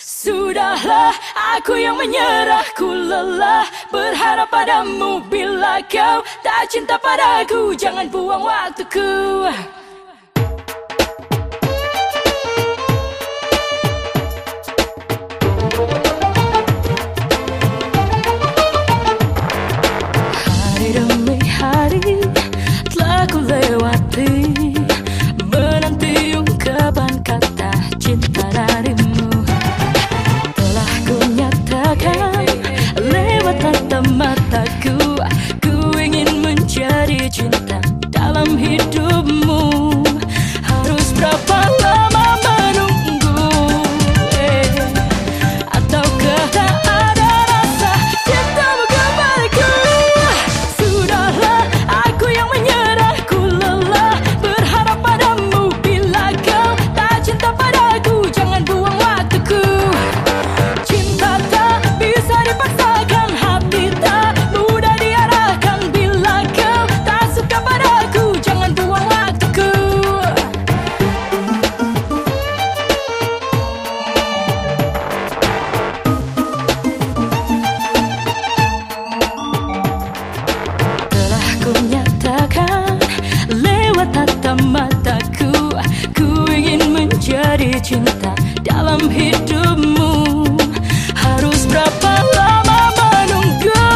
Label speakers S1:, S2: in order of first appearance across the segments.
S1: Sudahlah, aku yang menyerah, ku lelah berharap padamu. Bila kau tak cinta padaku, jangan buang waktuku. Hari demi hari telah ku lewati, menanti ungkapan kata cinta darimu. Lewat mata mataku, ku ingin menjadi cinta dalam hidupmu. Harus berapa lama menunggu? Ataukah tak ada rasa cintamu kembaliku? Sudahlah, aku yang menyerah, ku lelah berharap padamu. Bila kau tak cinta padaku, jangan buang waktuku. Cinta tak bisa dipaksakan, hati tak mudah diarahkan. Bila kau tak suka padaku, jangan buang waktuku. Telah ku nyatakan lewat tatap mataku, ku ingin menjadi cinta dalam hidupmu. Harus berapa lama menunggu?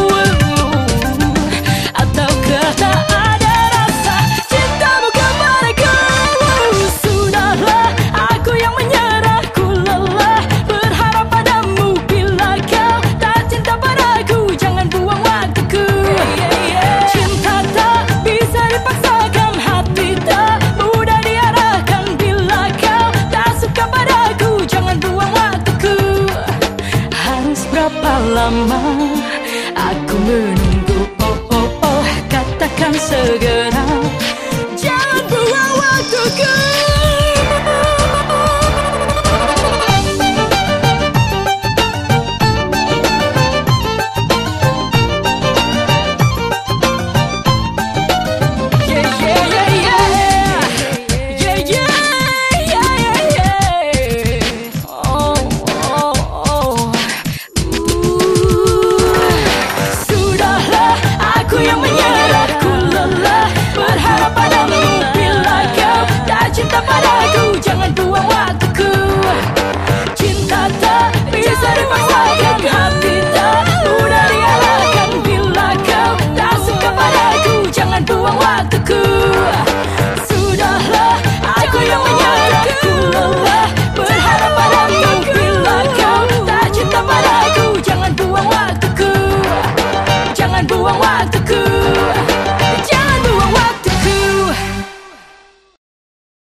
S1: Ataukah tak ada rasa cintamu kembaliku? Sudahlah, aku yang menyerah, ku lelah berharap padamu. Bila kau tak cinta padaku, jangan buang waktuku. Cinta tak bisa dipaksakan, hati tak mudah diarahkan. Bila kau tak suka padaku, jangan buang waktuku. Harus berapa lama